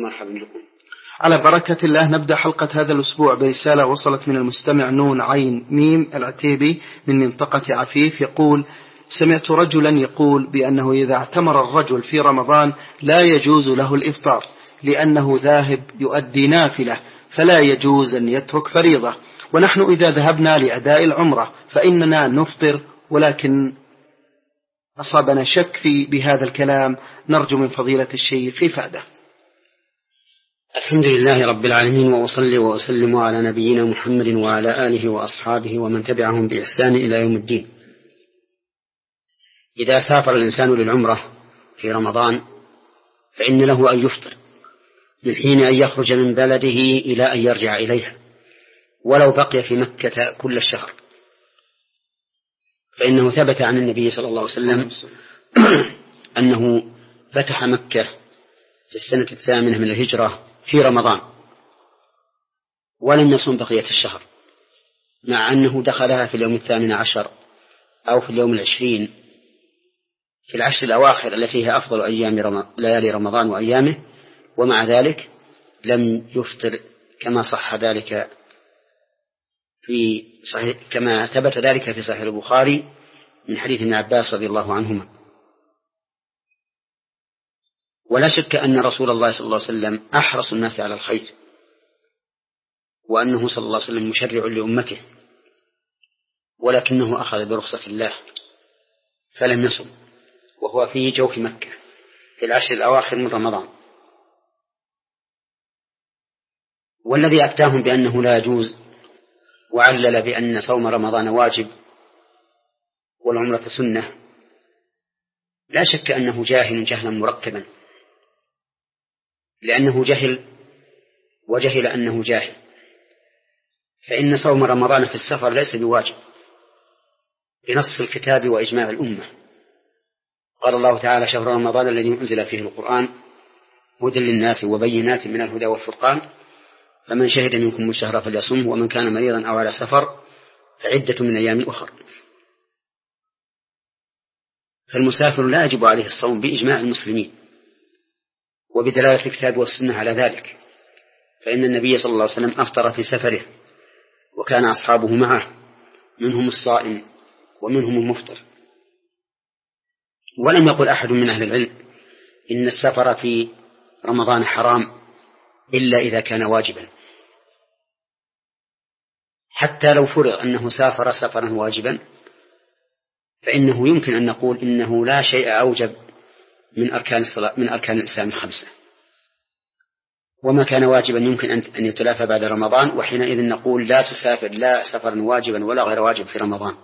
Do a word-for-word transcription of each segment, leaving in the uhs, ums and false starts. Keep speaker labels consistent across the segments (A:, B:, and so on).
A: ومرحبا بكم.
B: على بركة الله نبدأ حلقة هذا الأسبوع برسالة وصلت من المستمع نون عين ميم العتيبي من منطقة عفيف، يقول: سمعت رجلا يقول بأنه إذا اعتمر الرجل في رمضان لا يجوز له الإفطار لأنه ذاهب يؤدي نافلة، فلا يجوز أن يترك فريضة، ونحن إذا ذهبنا لأداء العمرة فإننا نفطر، ولكن أصابنا شك في بهذا الكلام، نرجو من فضيلة الشيخ إفادة.
A: الحمد لله رب العالمين، وأصلي وأسلم على نبينا محمد وعلى آله وأصحابه ومن تبعهم بإحسان إلى يوم الدين. إذا سافر الإنسان للعمرة في رمضان فإن له أن يفطر من حين أن يخرج من بلده إلى أن يرجع إليها، ولو بقي في مكة كل الشهر، فإنه ثبت عن النبي صلى الله عليه وسلم أنه فتح مكة في السنة الثامنة من الهجرة في رمضان ولم يصم بقية الشهر، مع أنه دخلها في اليوم الثامن عشر أو في اليوم العشرين في العشر الأواخر التي هي أفضل أيام رم... ليالي رمضان وأيامه، ومع ذلك لم يفطر كما صح ذلك في صحيح كما ثبت ذلك في صحيح البخاري من حديث ابن عباس رضي الله عنهما. ولا شك أن رسول الله صلى الله عليه وسلم أحرص الناس على الخير، وأنه صلى الله عليه وسلم مشرع لأمته، ولكنه أخذ برخصة الله فلم يصم وهو في جوف مكة في العشر الأواخر من رمضان. والذي أفتاهم بأنه لا يجوز وعلل بأن صوم رمضان واجب والعمرة سنة لا شك أنه جاهل جهلا مركبا، لأنه جهل وجهل أنه جاهل، فإن صوم رمضان في السفر ليس بواجب بنص الكتاب وإجماع الأمة. قال الله تعالى: شهر رمضان الذي أنزل فيه القرآن هدى للناس وبينات من الهدى والفرقان فمن شهد منكم الشهر فليصم ومن كان مريضا أو على سفر فعدة من أيام أخر. فالمسافر لا يجب عليه الصوم بإجماع المسلمين وبدلالة الكتاب والسنة على ذلك، فإن النبي صلى الله عليه وسلم أفطر في سفره وكان أصحابه معه منهم الصائم ومنهم المفطر. ولم يقل أحد من أهل العلم إن السفر في رمضان حرام إلا إذا كان واجبا، حتى لو فرض أنه سافر سفرا واجبا فإنه يمكن أن نقول إنه لا شيء أوجب من أركان الصلاة من أركان الإسلام الخمسة، وما كان واجبا يمكن أن يتلافى بعد رمضان، وحينئذ نقول لا تسافر لا سفرا واجبا ولا غير واجب في رمضان.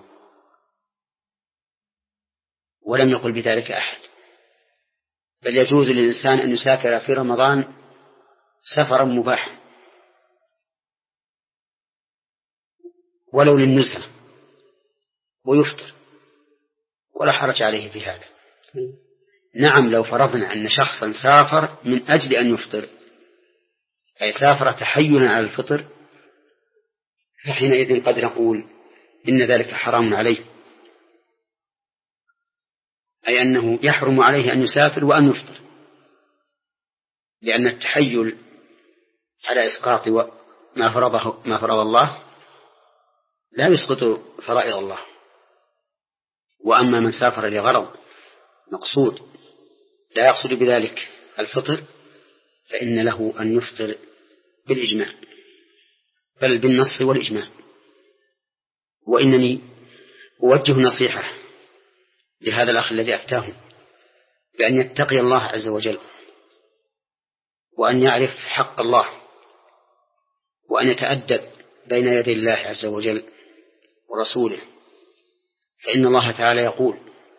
A: ولم يقل بذلك أحد، بل يجوز للإنسان أن يسافر في رمضان سفرا مباحا ولو للنزهة ويفطر ولا حرج عليه في هذا. نعم، لو فرضنا أن شخصا سافر من أجل أن يفطر، أي سافر تحيلا على الفطر، فحينئذ قد نقول إن ذلك حرام عليه، أي أنه يحرم عليه أن يسافر وأن يفطر، لأن التحيل على إسقاط ما فرضه ما فرض الله لا يسقط فرائض الله. وأما من سافر لغرض مقصود لا يقصد بذلك الفطر فإن له أن يفطر بالإجماع، بل بالنص والإجماع. وإنني أوجه نصيحة لهذا الأخ الذي أفتاه بأن يتقي الله عز وجل، وأن يعرف حق الله، وأن يتأدب بين يدي الله عز وجل ورسوله، فإن الله تعالى يقول: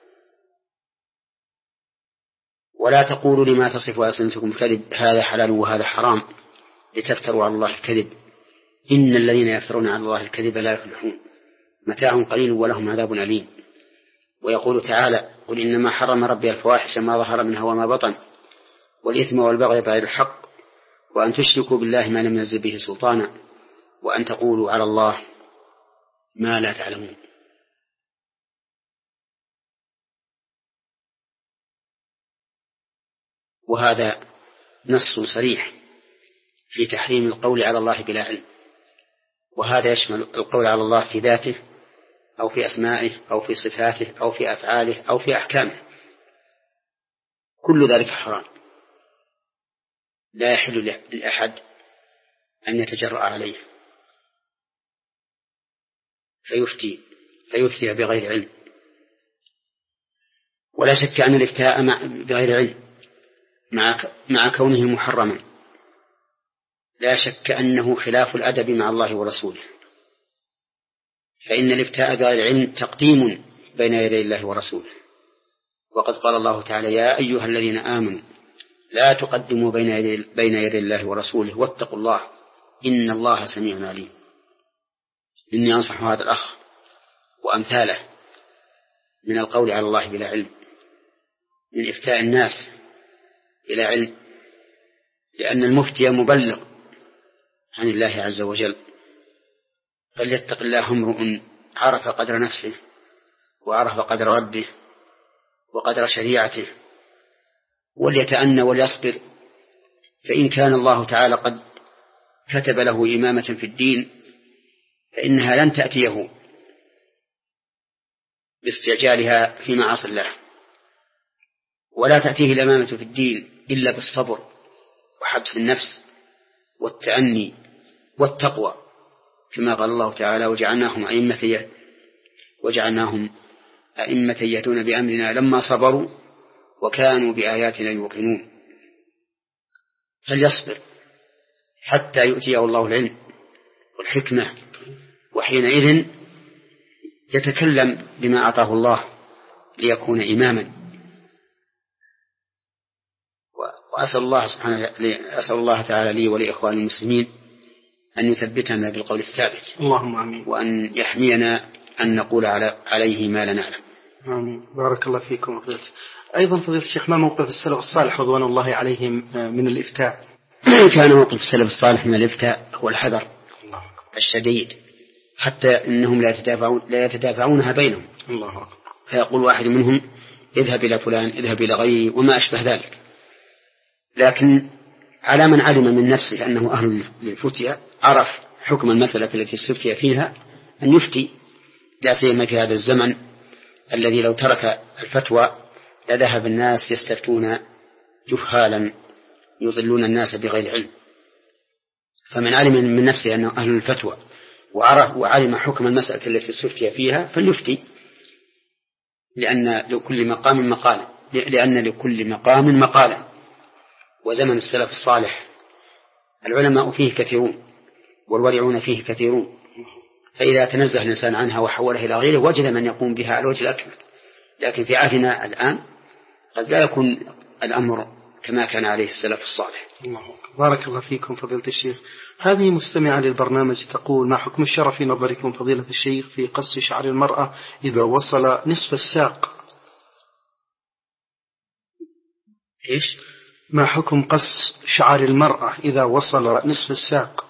A: ولا تقولوا لما تصف ألسنتكم الكذب هذا حلال وهذا حرام لتفتروا على الله الكذب إن الذين يفترون على الله الكذب لا يفلحون متاع قليل ولهم عذاب أليم. ويقول تعالى: قل إنما حرم ربي الفواحش ما ظهر منها وما بطن والإثم والبغي بغير الحق وأن تشركوا بالله ما لم ينزل به سلطانا وأن تقولوا على الله ما لا تعلمون. وهذا نص صريح في تحريم القول على الله بلا علم، وهذا يشمل القول على الله في ذاته أو في أسمائه أو في صفاته أو في أفعاله أو في أحكامه، كل ذلك حرام، لا يحل لأحد أن يتجرأ عليه فيفتي فيفتي بغير علم. ولا شك أن الافتاء بغير علم مع مع كونه محرما لا شك أنه خلاف الأدب مع الله ورسوله، فإن الافتاء بغير علم تقديم بين يدي الله ورسوله، وقد قال الله تعالى: يا أيها الذين آمنوا لا تقدموا بين يدي, بين يدي الله ورسوله واتقوا الله إن الله سميع عليم. إني أنصح هذا الأخ وأمثاله من القول على الله بلا علم، من إفتاء الناس بلا علم، لأن المفتي مبلغ عن الله عز وجل، فليتق الله امرؤ عرف قدر نفسه وعرف قدر ربه وقدر شريعته، وليتأنى وليصبر، فإن كان الله تعالى قد كتب له إمامة في الدين فإنها لن تأتيه باستعجالها في معاصي الله، ولا تأتيه الإمامة في الدين إلا بالصبر وحبس النفس والتأني والتقوى، كما قال الله تعالى: وجعلناهم أئمة وجعلناهم أئمة يهدون بأمرنا لما صبروا وكانوا بآياتنا يوقنون. فليصبر حتى يؤتيه الله العلم والحكمة، وحينئذ يتكلم بما أعطاه الله ليكون إماما. وأسأل الله سبحانه أسأل الله تعالى لي ولإخوان المسلمين أن يثبتنا بالقول الثابت،
B: اللهم آمين،
A: وأن يحمينا أن نقول عليه ما لا نعلم.
B: آمين. بارك الله فيكم. فضيلة أيضا فضيلة الشيخ، ما موقف السلف الصالح رضوان الله عليهم من الإفتاء؟
A: كان موقف السلف الصالح من الإفتاء هو الحذر الشديد، حتى إنهم لا يتدافعون لا يتدافعونها بينهم.
B: الله أكبر.
A: فيقول واحد منهم: اذهب إلى فلان، اذهب إلى غيري، وما أشبه ذلك. لكن على من علم من نفسه أنه أهل للفتية، عرف حكم المسألة التي استفتي فيها، أن يفتي، لا سيما في هذا الزمن الذي لو ترك الفتوى لذهب الناس يستفتون جهالا يضلون الناس بغير علم. فمن علم من نفسه أنه أهل الفتوى وعرف وعلم حكم المسألة التي استفتي فيها فليفتي، لأن لكل مقام مقال لأن لكل مقام مقالا. وزمن السلف الصالح العلماء فيه كثيرون والورعون فيه كثيرون، فإذا تنزه الإنسان عنها وحولها إلى غيره وجد من يقوم بها على الوجه الأكمل. لكن في عهدنا الآن قد لا يكون الأمر كما كان عليه السلف الصالح.
B: الله. بارك الله فيكم فضيلة الشيخ. هذه مستمعة للبرنامج تقول: ما حكم الشرع في نظركم فضيلة الشيخ في قص شعر المرأة إذا وصل نصف الساق؟
A: إيش؟
B: ما حكم قص شعر المرأة إذا وصل نصف الساق؟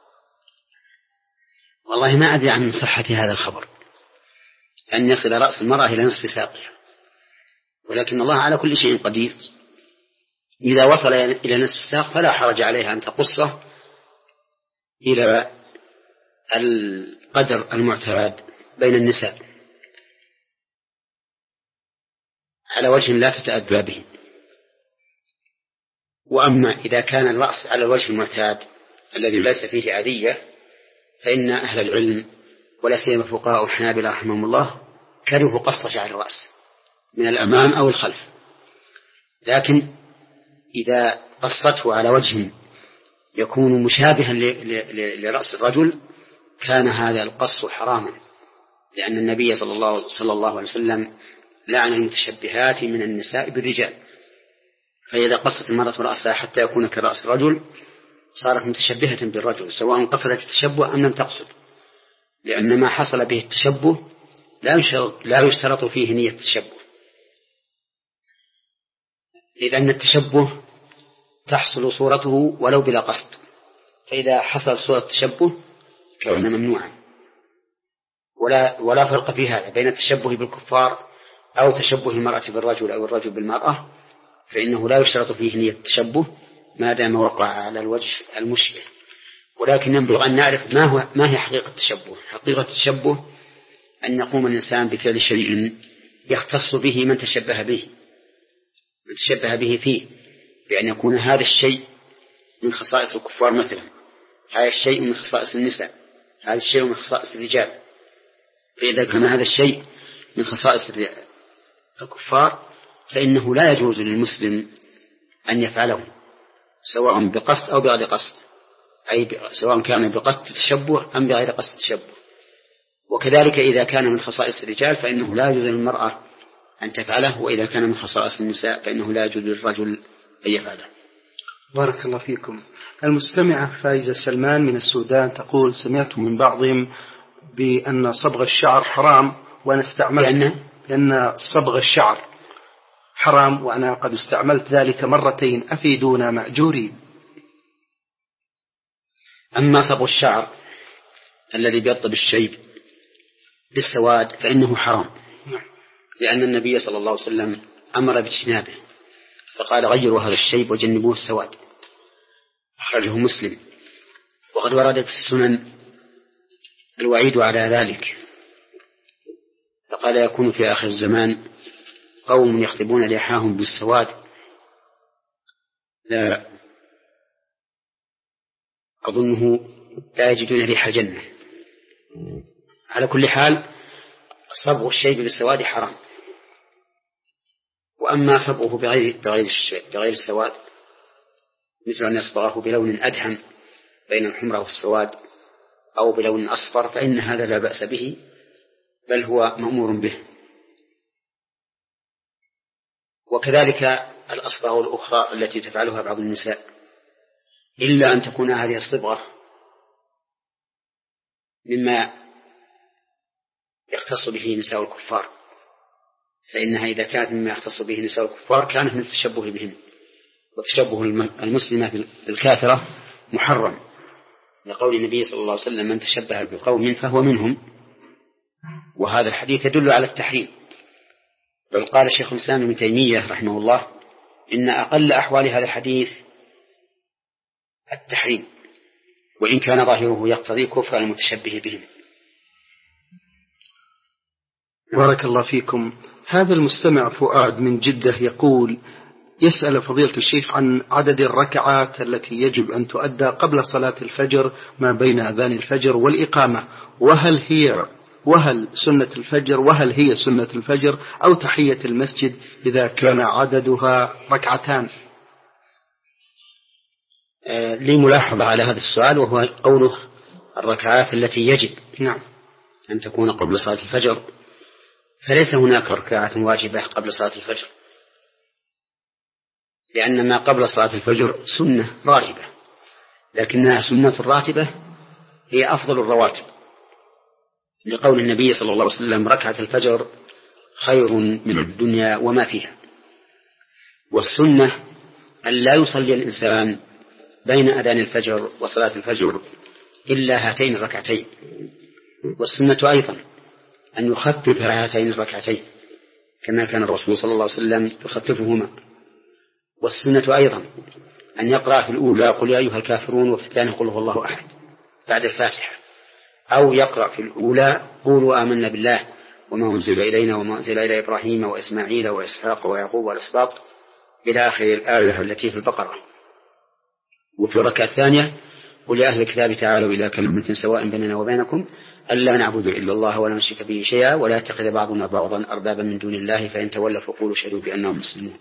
A: والله ما أدري عن صحة هذا الخبر، أن يصل رأس المرأة إلى نصف ساقها، ولكن الله على كل شيء قدير. إذا وصل إلى نصف الساق فلا حرج عليها أن تقصه إلى القدر المعتاد بين النساء على وجه لا تتأذى به. وأما إذا كان الرأس على الوجه المعتاد الذي ليس فيه أذية فإن أهل العلم ولا سيما فقهاء الحنابلة رحمهم الله كرهوا قص شعر الرأس من الأمام أو الخلف. لكن إذا قصته على وجه يكون مشابها لرأس الرجل كان هذا القص حراما، لأن النبي صلى الله, صلى الله عليه وسلم لعن المتشبهات من النساء بالرجال. فإذا قصت المرأة رأسها حتى يكون كرأس الرجل صارت متشبهة بالرجل، سواء قصدت التشبه أم لم تقصد، لأن ما حصل به التشبه لا يشترط فيه نية التشبه، إذ أن التشبه تحصل صورته ولو بلا قصد، فإذا حصل صورة التشبه كان ممنوعا. ولا, ولا فرق في هذا بين التشبه بالكفار أو تشبه المرأة بالرجل أو الرجل بالمرأة، فإنه لا يشترط فيه نية التشبه، ما دام وقع على الوجه المشبه. ولكن ينبغي أن نعرف ما هو ما هي حقيقة التشبه. حقيقة التشبه أن يقوم الإنسان بفعل شيء يختص به من تشبه به من تشبه به فيه، بأن يكون هذا الشيء من خصائص الكفار مثلا، هذا الشيء من خصائص النساء، هذا الشيء من خصائص الرجال. فإذا كان هذا الشيء من خصائص الكفار فإنه لا يجوز للمسلم أن يفعله سواء بقصد أو بغير قصد، أي سواء كان بقصد التشبه أم بغير قصد التشبه. وكذلك إذا كان من خصائص الرجال فإنه لا يجوز للمرأة أن تفعله، وإذا كان من خصائص النساء فإنه لا يجوز للرجل أن يفعله.
B: بارك الله فيكم. المستمعة فايزة سلمان من السودان تقول: سمعت من بعضهم بأن صبغ الشعر حرام وأنا استعملت لأن, لأن صبغ الشعر حرام وأنا قد استعملت ذلك مرتين، أفيدونا مأجورين.
A: أما صبغ الشعر الذي بيض بالشيب بالسواد فإنه حرام، لأن النبي صلى الله عليه وسلم أمر باجتنابه فقال: غيروا هذا الشيب وجنبوه السواد. أخرجه مسلم. وقد ورد في السنن الوعيد على ذلك، فقال: يكون في آخر الزمان قوم يخطبون لحاهم بالسواد لا أظنه لا يجدون ريح الجنة. على كل حال صبغ الشيب بالسواد حرام. وأما صبغه بغير, بغير, بغير السواد مثل أن يصبغه بلون أدهم بين الحمرة والسواد أو بلون أصفر فإن هذا لا بأس به، بل هو مأمور به. وكذلك الأصبغ الأخرى التي تفعلها بعض النساء، إلا أن تكون هذه الصبغة مما يختص به نساء الكفار، فإنها إذا كانت مما يختص به نساء الكفار كانت من التشبه بهم، وتشبه المسلمة بالكافرة محرم، لقول النبي صلى الله عليه وسلم: من تشبه بقوم فهو منهم. وهذا الحديث يدل على التحريم. بل قال الشيخ الإسلام ابن تيمية رحمه الله: إن أقل أحوال هذا الحديث التحريم، وإن كان ظاهره يقتضي كفر المتشبه بهم.
B: بارك الله فيكم. هذا المستمع فؤاد من جدة يقول: يسأل فضيلة الشيخ عن عدد الركعات التي يجب أن تؤدى قبل صلاة الفجر ما بين أذان الفجر والإقامة، وهل هي وهل سنة الفجر وهل هي سنة الفجر أو تحية المسجد إذا كان عددها ركعتان.
A: آه لي ملاحظة على هذا السؤال، وهو قوله الركعات التي يجب
B: نعم
A: أن تكون قبل صلاة الفجر، فليس هناك ركعة واجبة قبل صلاة الفجر، لأن ما قبل صلاة الفجر سنة راتبة، لكنها سنة الراتبة هي أفضل الرواتب، لقول النبي صلى الله عليه وسلم: ركعة الفجر خير من الدنيا وما فيها. والسنة أن لا يصلي الإنسان بين أذان الفجر وصلاة الفجر إلا هاتين الركعتين. والسنة أيضا أن يخفف هاتين الركعتين كما كان الرسول صلى الله عليه وسلم يخففهما. والسنة أيضا أن يقرأ في الأولى: قل يا أيها الكافرون، وفي الثانية: قل هو الله أحد بعد الفاتحة، أو يقرأ في الأولى: قولوا آمنا بالله وما أنزل إلينا وما أنزل إلى إبراهيم وإسماعيل وإسحاق ويعقوب والأسباط إلى آخر الآية التي في البقرة. وفي الركعة الثانية: قل يا أهل الكتاب تعالوا إلى كلمة سواء بيننا وبينكم ألا نعبد إلا الله ولا نشرك به شيئا ولا يتخذ بعضنا بعضا أربابا من دون الله فإن تولوا فقولوا اشهدوا بأنهم مسلمون.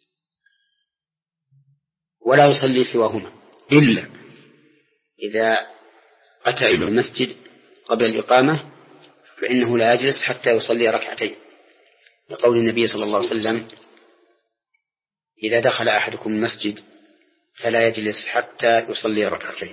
A: ولا يصلي سواهما إلا إذا أتى إلى المسجد قبل الإقامة، فإنه لا يجلس حتى يصلي ركعتين، لقول النبي صلى الله عليه وسلم: إذا دخل أحدكم المسجد فلا يجلس حتى يصلي ركعتين.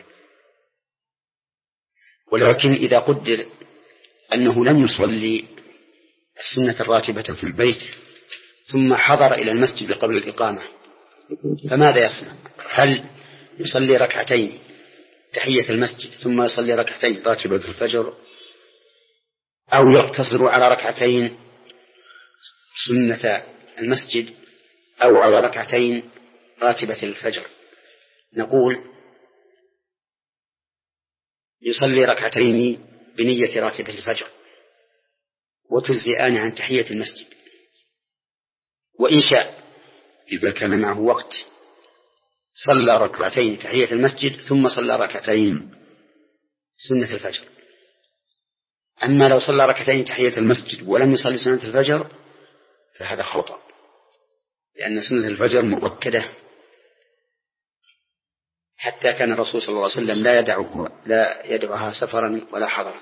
A: ولكن إذا قدر أنه لم يصلي السنة الراتبة في البيت ثم حضر إلى المسجد قبل الإقامة فماذا يصنع؟ هل يصلي ركعتين تحية المسجد ثم يصلي ركعتين راتبة الفجر، أو يقتصر على ركعتين سنة المسجد، أو على ركعتين راتبة الفجر؟ نقول يصلي ركعتين بنية راتبة الفجر وتجزئان عن تحية المسجد، وإن شاء إذا كان معه وقت صلى ركعتين تحية المسجد ثم صلى ركعتين سنة الفجر. أما لو صلى ركعتين تحية المسجد ولم يصلي سنة الفجر فهذا خطأ، لأن سنة الفجر مؤكدة، حتى كان الرسول صلى الله عليه وسلم لا يدعه لا يدعها سفرا ولا حضرا.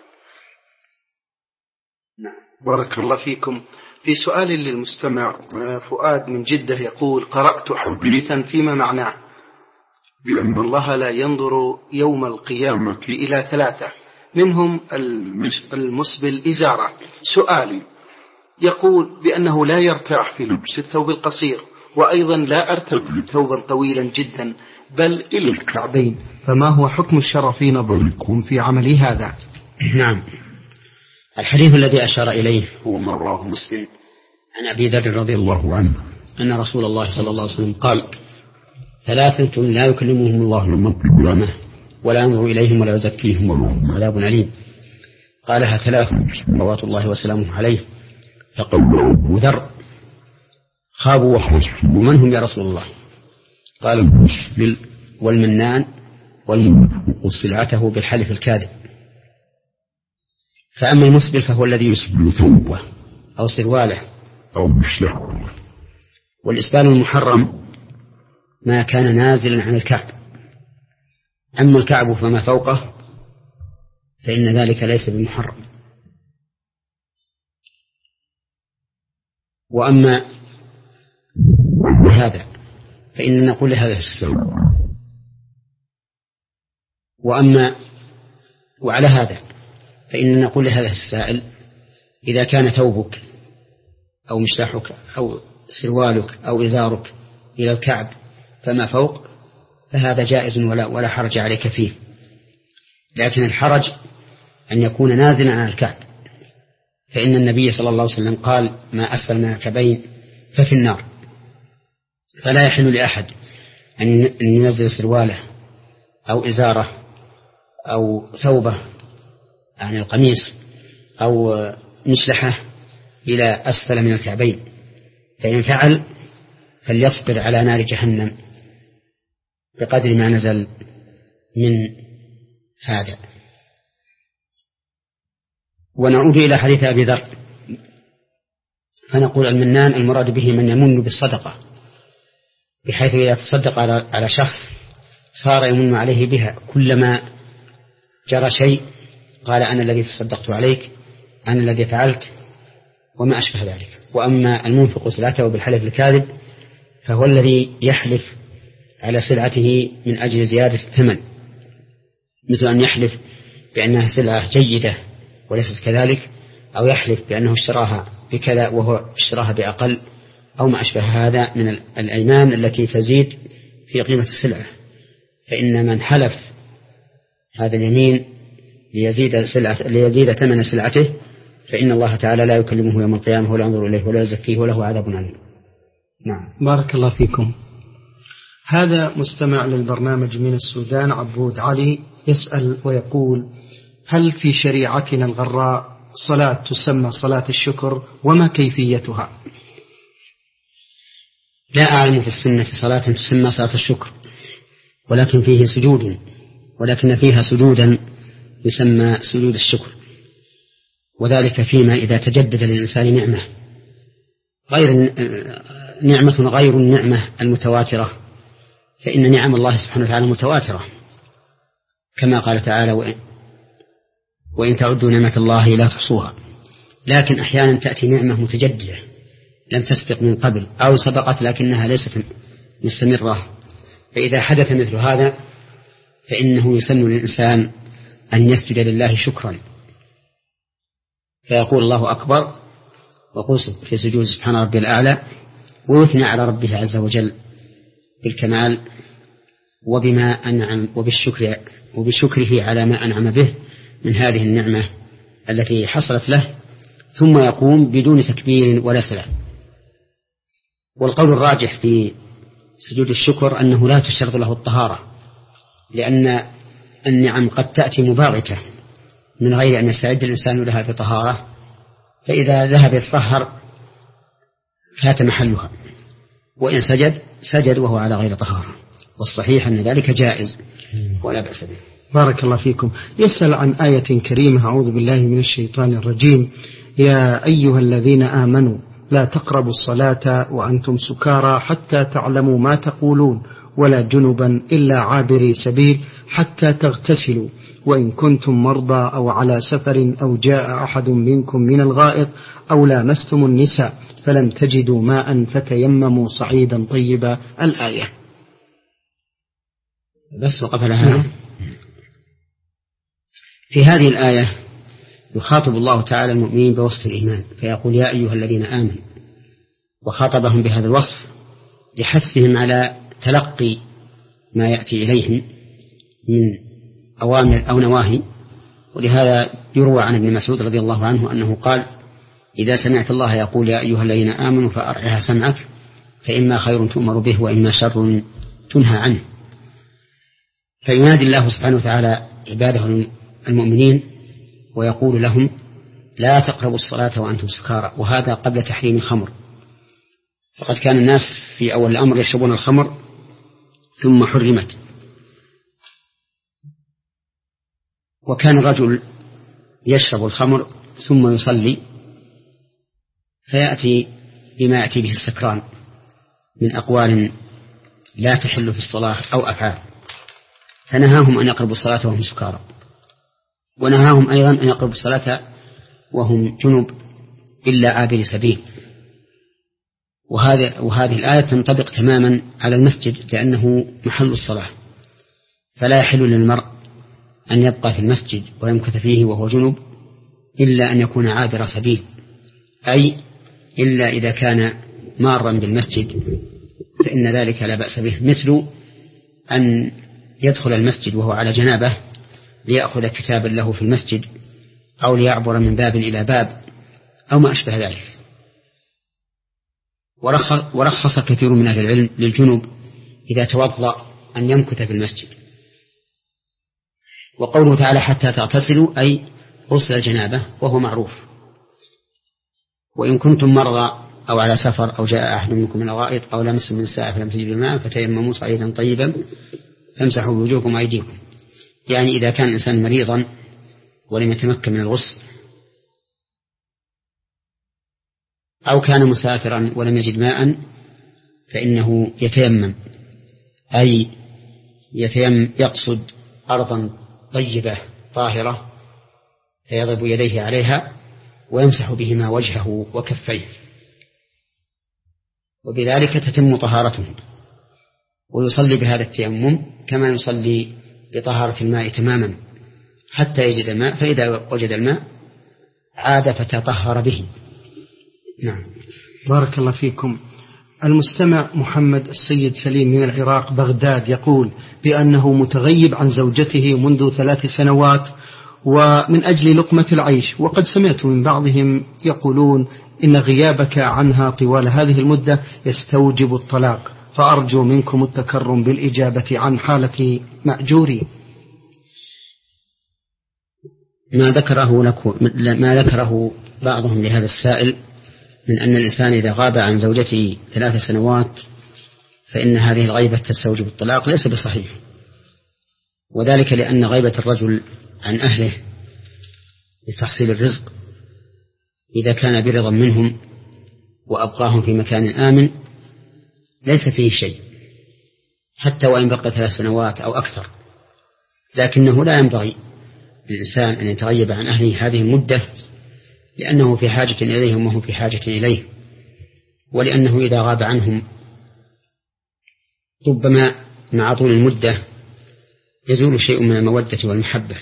B: نعم. بارك الله فيكم. في سؤال للمستمع فؤاد من جدة يقول: قرأت حديثا فيما معناه بأن الله لا ينظر يوم القيامة إلى ثلاثة، منهم المسبل إزارة. سؤالي يقول بأنه لا يرتاح في لبس الثوب القصير، وأيضا لا أرتدي ثوبا طويلا جدا بل إلى الكعبين، فما هو حكم الشرع في نظركم في عمل هذا؟
A: نعم، الحديث الذي أشار إليه هو ما رواه مسلم عن أبي ذر رضي الله عنه أن رسول الله صلى الله عليه وسلم قال: ثلاثة لا يكلمهم الله يوم القيامة ولا ينظر إليهم ولا يزكيهم ولهم عذاب أليم. قالها ثلاثة صلوات الله وسلامه عليه، فقال أبو ذر: خابوا وخسروا، ومن هم يا رسول الله؟ قال: المسبل والمنان والمنفق سلعته بالحلف الكاذب. فأما المسبل فهو الذي يسبل ثوبه أو سرواله أو مشلحه، والإسبال المحرم ما كان نازلا عن الكعب، أما الكعب فما فوقه فإن ذلك ليس بمحرم. وأما هذا فإن نقول هذا السبب، وأما وعلى هذا فإن نقول لهذا السائل: إذا كان ثوبك أو مشلحك أو سروالك أو إزارك إلى الكعب فما فوق فهذا جائز ولا, ولا حرج عليك فيه، لكن الحرج أن يكون نازلا عن الكعب، فإن النبي صلى الله عليه وسلم قال: ما أسفل من الكعبين ففي النار. فلا يحل لأحد أن ينزل سرواله أو إزاره أو ثوبه عن القميص أو مشلحه إلى أسفل من الكعبين، فإن فعل فليصبر على نار جهنم بقدر ما نزل من هذا. ونعود إلى حديث أبي ذر فنقول: المنان المراد به من يمن بالصدقة، بحيث إذا تصدق على شخص صار يمن عليه بها، كلما جرى شيء قال: أنا الذي تصدقت عليك، أنا الذي فعلت، وما أشبه ذلك. وأما المنفق سلعته بالحلف الكاذب فهو الذي يحلف على سلعته من أجل زيادة الثمن، مثل أن يحلف بأنها سلعة جيدة وليست كذلك، أو يحلف بأنه اشتراها بكذا وهو اشتراها بأقل، أو ما أشبه هذا من الأيمان التي تزيد في قيمة السلعة. فإن من حلف هذا اليمين ليزيد, سلعة ليزيد ثمن سلعته فإن الله تعالى لا يكلمه يوم القيامة ولا ينظر إليه ولا يزكيه وله عذاب أليم.
B: نعم. بارك الله فيكم. هذا مستمع للبرنامج من السودان عبود علي يسأل ويقول: هل في شريعتنا الغراء صلاة تسمى صلاة الشكر، وما كيفيتها؟
A: لا أعلم في السنة صلاة تسمى صلاة الشكر، ولكن فيه سجود، ولكن فيها سجودا يسمى سجود الشكر، وذلك فيما إذا تجدد للإنسان نعمة غير نعمة غير النعمة المتواترة، فإن نعم الله سبحانه وتعالى متواترة، كما قال تعالى: وإن تعدوا نعمة الله لا تحصوها. لكن أحيانا تأتي نعمة متجددة لم تسبق من قبل، أو سبقت لكنها ليست مستمرة، فإذا حدث مثل هذا فإنه يسن للإنسان أن يسجد لله شكرا، فيقول: الله أكبر، وقل في سجود سبحان ربي الأعلى، ويثنى على ربه عز وجل بالكمال وبما أنعم وبالشكر وبشكره على ما أنعم به من هذه النعمة التي حصلت له، ثم يقوم بدون تكبير ولا سلام. والقول الراجح في سجود الشكر أنه لا تشترط له الطهارة، لأن النعم قد تأتي مباغتة من غير أن يستعد الإنسان لها بطهارة، فإذا ذهب يتطهر فات محلها، وإن سجد سجد وهو على غير طهارة، والصحيح أن ذلك جائز ولا بأس به.
B: بارك الله فيكم. يسأل عن آية كريمة: أعوذ بالله من الشيطان الرجيم، يا أيها الذين آمنوا لا تقربوا الصلاة وأنتم سكارى حتى تعلموا ما تقولون ولا جنبا إلا عابري سبيل حتى تغتسلوا وإن كنتم مرضى أو على سفر أو جاء أحد منكم من الغائط أو لامستم النساء فلم تجدوا ماء فتيمموا صعيدا طيبا. الآية.
A: بس وقف لها. في هذه الآية يخاطب الله تعالى المؤمنين بوصف الإيمان فيقول يا أيها الذين آمنوا، وخاطبهم بهذا الوصف لحثهم على تلقي ما يأتي إليهم من أوامر أو نواهي. ولهذا يروى عن ابن مسعود رضي الله عنه أنه قال إذا سمعت الله يقول يا أيها الذين آمنوا فأرعها سمعك فإما خير تؤمر به وإما شر تنهى عنه. فينادي الله سبحانه وتعالى عباده المؤمنين ويقول لهم لا تقربوا الصلاة وأنتم سكارى، وهذا قبل تحريم الخمر، فقد كان الناس في أول الأمر يشربون الخمر ثم حرمت. وكان الرجل يشرب الخمر ثم يصلي فيأتي بما يأتي به السكران من أقوال لا تحل في الصلاة أو أفعال، فنهاهم أن يقربوا الصلاة وهم سكارى، ونهاهم أيضا أن يقربوا الصلاة وهم جنب إلا عابر سبيل. وهذه, وهذه الآية تنطبق تماما على المسجد لأنه محل الصلاة، فلا يحل للمرء أن يبقى في المسجد ويمكث فيه وهو جنب إلا أن يكون عابر سبيل، أي إلا إذا كان مارا بالمسجد فإن ذلك لا بأس به، مثل أن يدخل المسجد وهو على جنابه ليأخذ كتابا له في المسجد أو ليعبر من باب إلى باب أو ما أشبه ذلك. ورخص كثير من أهل العلم للجنوب إذا توضأ أن يمكث في المسجد. وقوله تعالى حتى تغتسلوا أي غسل الجنابة وهو معروف. وإن كنتم مرضى أو على سفر أو جاء أحد منكم من الغائط أو لمستم النساء فلم تجدوا ماء فتيمموا صعيدا طيبا فامسحوا بوجوهكم وأيديكم، يعني إذا كان الإنسان مريضا ولم يتمكن من الغسل أو كان مسافرا ولم يجد ماء فإنه يتيمم، أي يتيمم يقصد أرضا طيبة طاهرة فيضرب يديه عليها ويمسح بهما وجهه وكفيه، وبذلك تتم طهارته، ويصلي بهذا التيمم كما يصلي بطهارة الماء تماما حتى يجد الماء، فإذا وجد الماء عاد فتطهر به. نعم.
B: بارك الله فيكم. المستمع محمد السيد سليم من العراق بغداد يقول بأنه متغيب عن زوجته منذ ثلاث سنوات ومن أجل لقمة العيش، وقد سمعت من بعضهم يقولون إن غيابك عنها طوال هذه المدة يستوجب الطلاق، فأرجو منكم التكرم بالإجابة عن حالة مأجوري.
A: ما ذكره لكم ما ذكره بعضهم لهذا السائل من أن الإنسان إذا غاب عن زوجته ثلاث سنوات فإن هذه الغيبة تستوجب الطلاق ليس بصحيح، وذلك لأن غيبة الرجل عن أهله لتحصيل الرزق إذا كان برضا منهم وأبقاهم في مكان آمن ليس فيه شيء حتى وإن بقى ثلاث سنوات أو أكثر، لكنه لا ينبغي للإنسان أن يتغيب عن أهله هذه المدة لأنه في حاجة إليهم وهم في حاجة إليه، ولأنه إذا غاب عنهم ربما مع طول المدة يزول شيء من المودة والمحبة،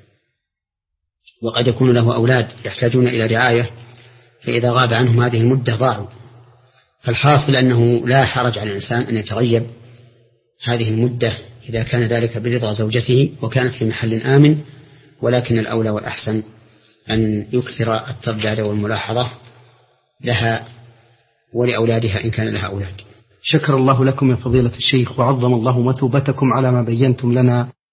A: وقد يكون له أولاد يحتاجون إلى رعاية، فإذا غاب عنهم هذه المدة ضاعوا. فالحاصل أنه لا حرج على الإنسان أن يتغيب هذه المدة إذا كان ذلك برضا زوجته وكانت في محل آمن، ولكن الأولى والأحسن أن يكثر الترداد والملاحظة لها ولأولادها إن كان لها أولاد.
B: شكر الله لكم يا فضيلة الشيخ، وعظم الله مثوبتكم على ما بينتم لنا.